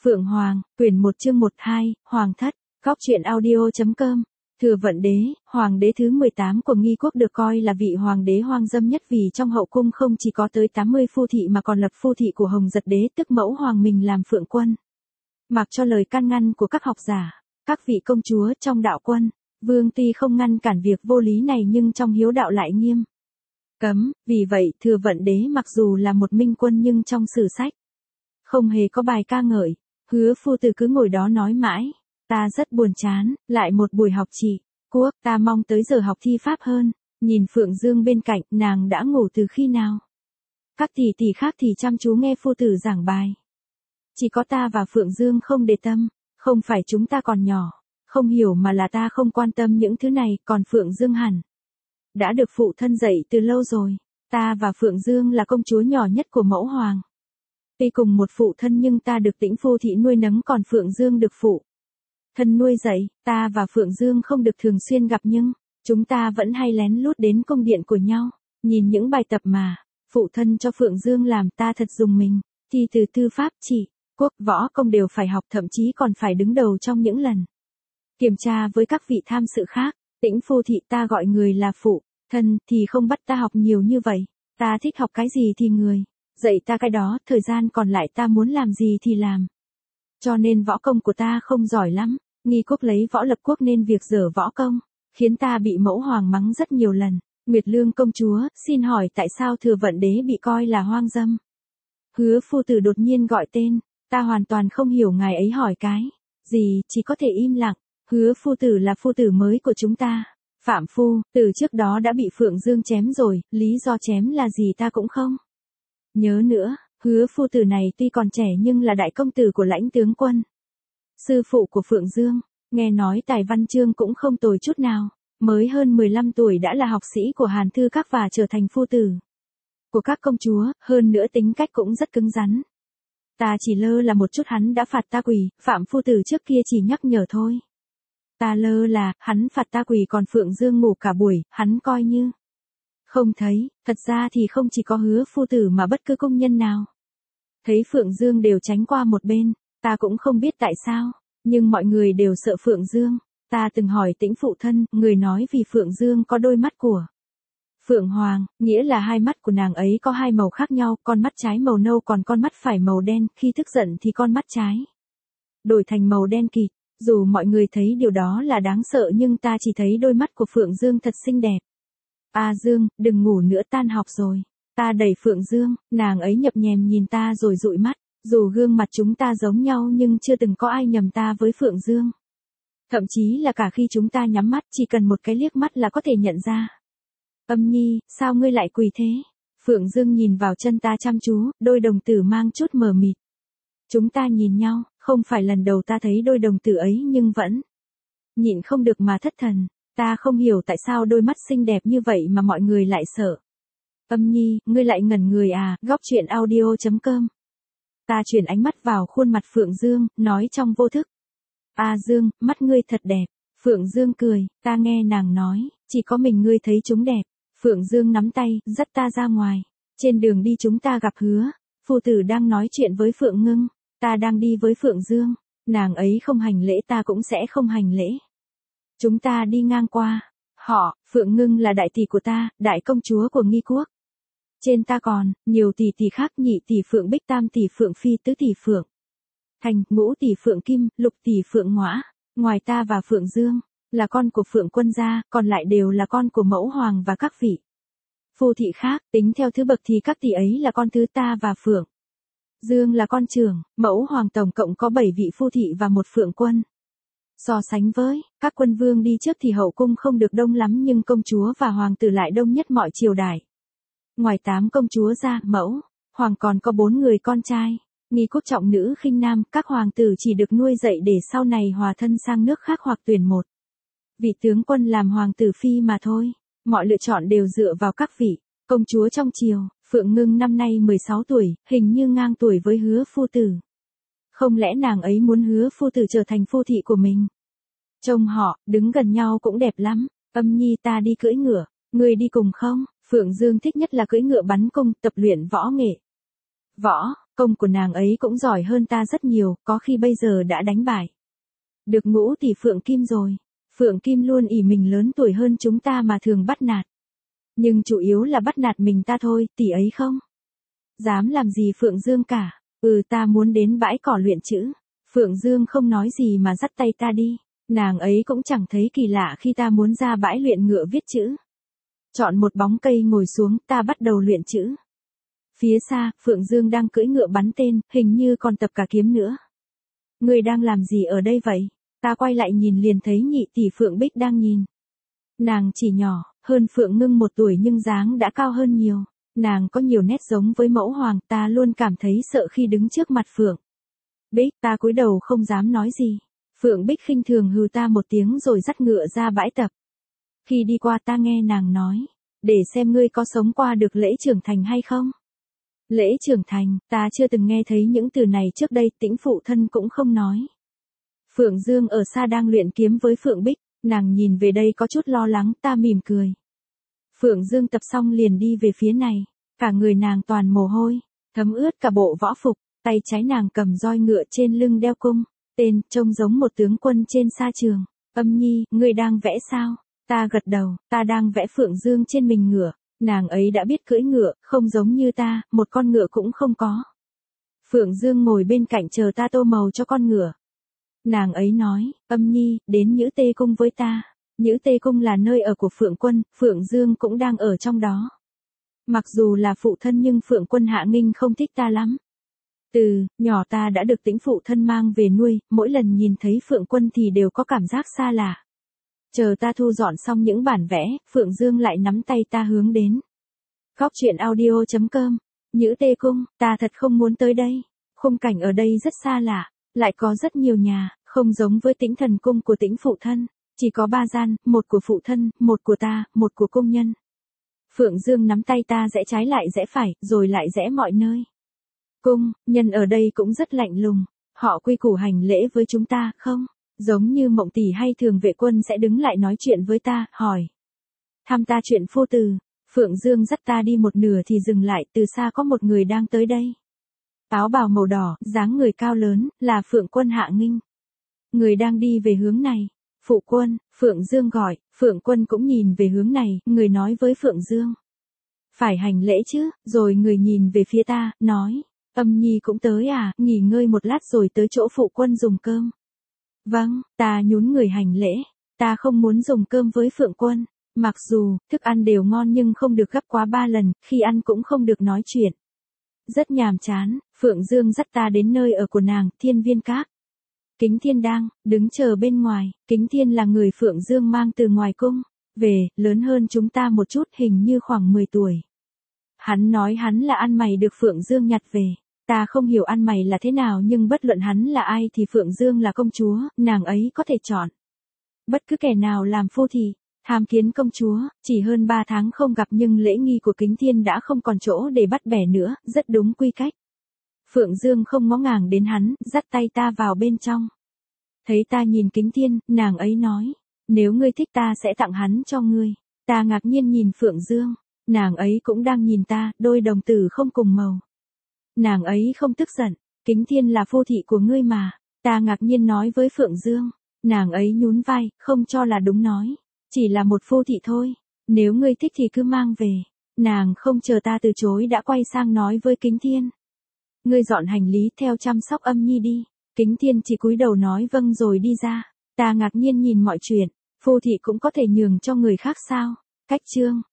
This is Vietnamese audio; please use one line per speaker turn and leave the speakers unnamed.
Phượng Hoàng, quyển 1 chương 12, Hoàng thất, góc truyện audio.com. Thừa Vận đế, hoàng đế thứ 18 của Nghi quốc được coi là vị hoàng đế hoang dâm nhất vì trong hậu cung không chỉ có tới 80 phu thị mà còn lập phu thị của Hồng Giật đế tức mẫu hoàng mình làm phượng quân. Mặc cho lời can ngăn của các học giả, các vị công chúa trong đạo quân, vương tuy không ngăn cản việc vô lý này nhưng trong hiếu đạo lại nghiêm cấm, vì vậy Thừa Vận đế mặc dù là một minh quân nhưng trong sử sách không hề có bài ca ngợi. Hứa phu tử cứ ngồi đó nói mãi, ta rất buồn chán, lại một buổi học trị quốc, ta mong tới giờ học thi pháp hơn. Nhìn Phượng Dương bên cạnh, nàng đã ngủ từ khi nào? Các tỷ tỷ khác thì chăm chú nghe phu tử giảng bài. Chỉ có ta và Phượng Dương không để tâm, không phải chúng ta còn nhỏ, không hiểu mà là ta không quan tâm những thứ này, còn Phượng Dương hẳn đã được phụ thân dạy từ lâu rồi. Ta và Phượng Dương là công chúa nhỏ nhất của mẫu hoàng. Tuy cùng một phụ thân nhưng ta được Tĩnh phu thị nuôi nấng còn Phượng Dương được phụ thân nuôi dạy. Ta và Phượng Dương không được thường xuyên gặp nhưng chúng ta vẫn hay lén lút đến cung điện của nhau. Nhìn những bài tập mà phụ thân cho Phượng Dương làm ta thật rùng mình. Thi từ tư pháp trị quốc võ công đều phải học, thậm chí còn phải đứng đầu trong những lần kiểm tra với các vị tham sự khác. Tĩnh phu thị ta gọi người là phụ thân thì không bắt ta học nhiều như vậy. Ta thích học cái gì thì người dạy ta cái đó, thời gian còn lại ta muốn làm gì thì làm. Cho nên võ công của ta không giỏi lắm. Nghi quốc lấy võ lập quốc nên việc dở võ công khiến ta bị mẫu hoàng mắng rất nhiều lần. Nguyệt Lương công chúa, xin hỏi tại sao Thừa Vận đế bị coi là hoang dâm? Hứa phu tử đột nhiên gọi tên, ta hoàn toàn không hiểu ngài ấy hỏi cái gì, chỉ có thể im lặng. Hứa phu tử là phu tử mới của chúng ta. Phạm phu, từ trước đó đã bị Phượng Dương chém rồi, lý do chém là gì ta cũng không nhớ nữa. Hứa phu tử này tuy còn trẻ nhưng là đại công tử của Lãnh tướng quân, sư phụ của Phượng Dương, nghe nói tài văn chương cũng không tồi chút nào, mới hơn 15 tuổi đã là học sĩ của Hàn Thư Các và trở thành phu tử của các công chúa, hơn nữa tính cách cũng rất cứng rắn. Ta chỉ lơ là một chút hắn đã phạt ta quỳ, Phạm phu tử trước kia chỉ nhắc nhở thôi. Ta lơ là, hắn phạt ta quỳ còn Phượng Dương ngủ cả buổi, hắn coi như không thấy. Thật ra thì không chỉ có Hứa phu tử mà bất cứ công nhân nào thấy Phượng Dương đều tránh qua một bên. Ta cũng không biết tại sao, nhưng mọi người đều sợ Phượng Dương. Ta từng hỏi Tĩnh phụ thân, người nói vì Phượng Dương có đôi mắt của Phượng Hoàng, nghĩa là hai mắt của nàng ấy có hai màu khác nhau, con mắt trái màu nâu còn con mắt phải màu đen, khi tức giận thì con mắt trái đổi thành màu đen kịt. Dù mọi người thấy điều đó là đáng sợ nhưng ta chỉ thấy đôi mắt của Phượng Dương thật xinh đẹp. A Dương, đừng ngủ nữa, tan học rồi. Ta đẩy Phượng Dương, nàng ấy nhập nhèm nhìn ta rồi dụi mắt. Dù gương mặt chúng ta giống nhau nhưng chưa từng có ai nhầm ta với Phượng Dương. Thậm chí là cả khi chúng ta nhắm mắt chỉ cần một cái liếc mắt là có thể nhận ra. Âm Nhi, sao ngươi lại quỳ thế? Phượng Dương nhìn vào chân ta chăm chú, đôi đồng tử mang chút mờ mịt. Chúng ta nhìn nhau, không phải lần đầu ta thấy đôi đồng tử ấy nhưng vẫn nhịn không được mà thất thần. Ta không hiểu tại sao đôi mắt xinh đẹp như vậy mà mọi người lại sợ. Âm Nhi, ngươi lại ngẩn người à? Góc truyện audio.com. Ta chuyển ánh mắt vào khuôn mặt Phượng Dương, nói trong vô thức. A Dương, mắt ngươi thật đẹp. Phượng Dương cười, ta nghe nàng nói, chỉ có mình ngươi thấy chúng đẹp. Phượng Dương nắm tay, dắt ta ra ngoài. Trên đường đi chúng ta gặp Hứa phu tử đang nói chuyện với Phượng Ngưng. Ta đang đi với Phượng Dương, nàng ấy không hành lễ ta cũng sẽ không hành lễ. Chúng ta đi ngang qua họ. Phượng Ngưng là đại tỷ của ta, đại công chúa của Nghi quốc. Trên ta còn nhiều tỷ tỷ khác, nhị tỷ Phượng Bích, tam tỷ Phượng Phi, tứ tỷ Phượng Thành, ngũ tỷ Phượng Kim, lục tỷ Phượng Ngõa. Ngoài ta và Phượng Dương là con của Phượng quân gia, còn lại đều là con của mẫu hoàng và các vị phu thị khác. Tính theo thứ bậc thì các tỷ ấy là con thứ ta và Phượng Dương là con trưởng. Mẫu hoàng tổng cộng có 7 vị phu thị và một Phượng quân. So sánh với các quân vương đi trước thì hậu cung không được đông lắm nhưng công chúa và hoàng tử lại đông nhất mọi triều đại. Ngoài 8 công chúa ra, mẫu hoàng còn có 4 người con trai. Nghi quốc trọng nữ khinh nam, các hoàng tử chỉ được nuôi dạy để sau này hòa thân sang nước khác hoặc tuyển một vị tướng quân làm hoàng tử phi mà thôi. Mọi lựa chọn đều dựa vào các vị công chúa trong triều. Phượng Ngưng năm nay 16 tuổi, hình như ngang tuổi với Hứa phu tử. Không lẽ nàng ấy muốn Hứa phu tử trở thành phu thị của mình? Trông họ đứng gần nhau cũng đẹp lắm. Âm Nhi, ta đi cưỡi ngựa, người đi cùng không? Phượng Dương thích nhất là cưỡi ngựa bắn cung, tập luyện võ nghệ. Võ Công của nàng ấy cũng giỏi hơn ta rất nhiều, có khi bây giờ đã đánh bại được Ngũ tỷ Phượng Kim rồi. Phượng Kim luôn ỷ mình lớn tuổi hơn chúng ta mà thường bắt nạt. Nhưng chủ yếu là bắt nạt mình ta thôi, tỷ ấy không dám làm gì Phượng Dương cả. Ta muốn đến bãi cỏ luyện chữ. Phượng Dương không nói gì mà dắt tay ta đi. Nàng ấy cũng chẳng thấy kỳ lạ khi ta muốn ra bãi luyện ngựa viết chữ. Chọn một bóng cây ngồi xuống, ta bắt đầu luyện chữ. Phía xa, Phượng Dương đang cưỡi ngựa bắn tên, hình như còn tập cả kiếm nữa. Người đang làm gì ở đây vậy? Ta quay lại nhìn liền thấy nhị tỷ Phượng Bích đang nhìn. Nàng chỉ nhỏ, hơn Phượng Ngưng 1 tuổi nhưng dáng đã cao hơn nhiều. Nàng có nhiều nét giống với mẫu hoàng, ta luôn cảm thấy sợ khi đứng trước mặt Phượng Bích. Ta cúi đầu không dám nói gì. Phượng Bích khinh thường hừ ta một tiếng rồi dắt ngựa ra bãi tập. Khi đi qua ta nghe nàng nói, để xem ngươi có sống qua được lễ trưởng thành hay không. Lễ trưởng thành, ta chưa từng nghe thấy những từ này trước đây, Tĩnh phụ thân cũng không nói. Phượng Dương ở xa đang luyện kiếm với Phượng Bích, nàng nhìn về đây có chút lo lắng, ta mỉm cười. Phượng Dương tập xong liền đi về phía này, cả người nàng toàn mồ hôi, thấm ướt cả bộ võ phục, tay trái nàng cầm roi ngựa trên lưng đeo cung, tên trông giống một tướng quân trên sa trường. Âm Nhi, ngươi đang vẽ sao? Ta gật đầu, ta đang vẽ Phượng Dương trên mình ngựa. Nàng ấy đã biết cưỡi ngựa, không giống như ta, một con ngựa cũng không có. Phượng Dương ngồi bên cạnh chờ ta tô màu cho con ngựa. Nàng ấy nói, Âm Nhi, đến Nhữ Tê Cung với ta. Nhữ Tê Cung là nơi ở của Phượng Quân, Phượng Dương cũng đang ở trong đó. Mặc dù là phụ thân nhưng Phượng Quân Hạ Nghinh không thích ta lắm. Từ nhỏ ta đã được Tĩnh phụ thân mang về nuôi, mỗi lần nhìn thấy Phượng Quân thì đều có cảm giác xa lạ. Chờ ta thu dọn xong những bản vẽ, Phượng Dương lại nắm tay ta hướng đến Góc truyện audio.com. Nhữ Tê Cung, ta thật không muốn tới đây. Khung cảnh ở đây rất xa lạ, lại có rất nhiều nhà, không giống với Tĩnh Thần Cung của Tĩnh phụ thân. Chỉ có 3 gian, một của phụ thân, một của ta, một của công nhân. Phượng Dương nắm tay ta rẽ trái lại rẽ phải, rồi lại rẽ mọi nơi. Cung nhân ở đây cũng rất lạnh lùng, họ quy củ hành lễ với chúng ta, không? Giống như Mộng tỷ hay Thường Vệ Quân sẽ đứng lại nói chuyện với ta, hỏi thăm ta chuyện phu từ. Phượng Dương dắt ta đi một nửa thì dừng lại, từ xa có một người đang tới đây. Áo bào màu đỏ, dáng người cao lớn, là Phượng Quân Hạ Nghinh. Người đang đi về hướng này. Phụ quân, Phượng Dương gọi, Phượng Quân cũng nhìn về hướng này, người nói với Phượng Dương. Phải hành lễ chứ, rồi người nhìn về phía ta, nói, Âm Nhi cũng tới à, nghỉ ngơi một lát rồi tới chỗ phụ quân dùng cơm. Vâng, ta nhún người hành lễ, ta không muốn dùng cơm với Phượng Quân, mặc dù, thức ăn đều ngon nhưng không được gấp quá 3 lần, khi ăn cũng không được nói chuyện. Rất nhàm chán, Phượng Dương dắt ta đến nơi ở của nàng, Thiên Viên Các. Kính Thiên đang đứng chờ bên ngoài, Kính Thiên là người Phượng Dương mang từ ngoài cung về, lớn hơn chúng ta một chút, hình như khoảng 10 tuổi. Hắn nói hắn là ăn mày được Phượng Dương nhặt về. Ta không hiểu ăn mày là thế nào nhưng bất luận hắn là ai thì Phượng Dương là công chúa, nàng ấy có thể chọn bất cứ kẻ nào làm phu thì. Tham kiến công chúa, chỉ hơn 3 tháng không gặp nhưng lễ nghi của Kính Thiên đã không còn chỗ để bắt bẻ nữa, rất đúng quy cách. Phượng Dương không ngó ngàng đến hắn, dắt tay ta vào bên trong. Thấy ta nhìn Kính Thiên, nàng ấy nói, nếu ngươi thích ta sẽ tặng hắn cho ngươi. Ta ngạc nhiên nhìn Phượng Dương, nàng ấy cũng đang nhìn ta, đôi đồng tử không cùng màu. Nàng ấy không tức giận, Kính Thiên là phu thị của ngươi mà. Ta ngạc nhiên nói với Phượng Dương, nàng ấy nhún vai, không cho là đúng nói. Chỉ là một phu thị thôi, nếu ngươi thích thì cứ mang về. Nàng không chờ ta từ chối đã quay sang nói với Kính Thiên. Ngươi dọn hành lý theo chăm sóc Âm Nhi đi. Kính Thiên chỉ cúi đầu nói vâng rồi đi ra. Ta ngạc nhiên nhìn mọi chuyện, phu thị cũng có thể nhường cho người khác sao? Cách chương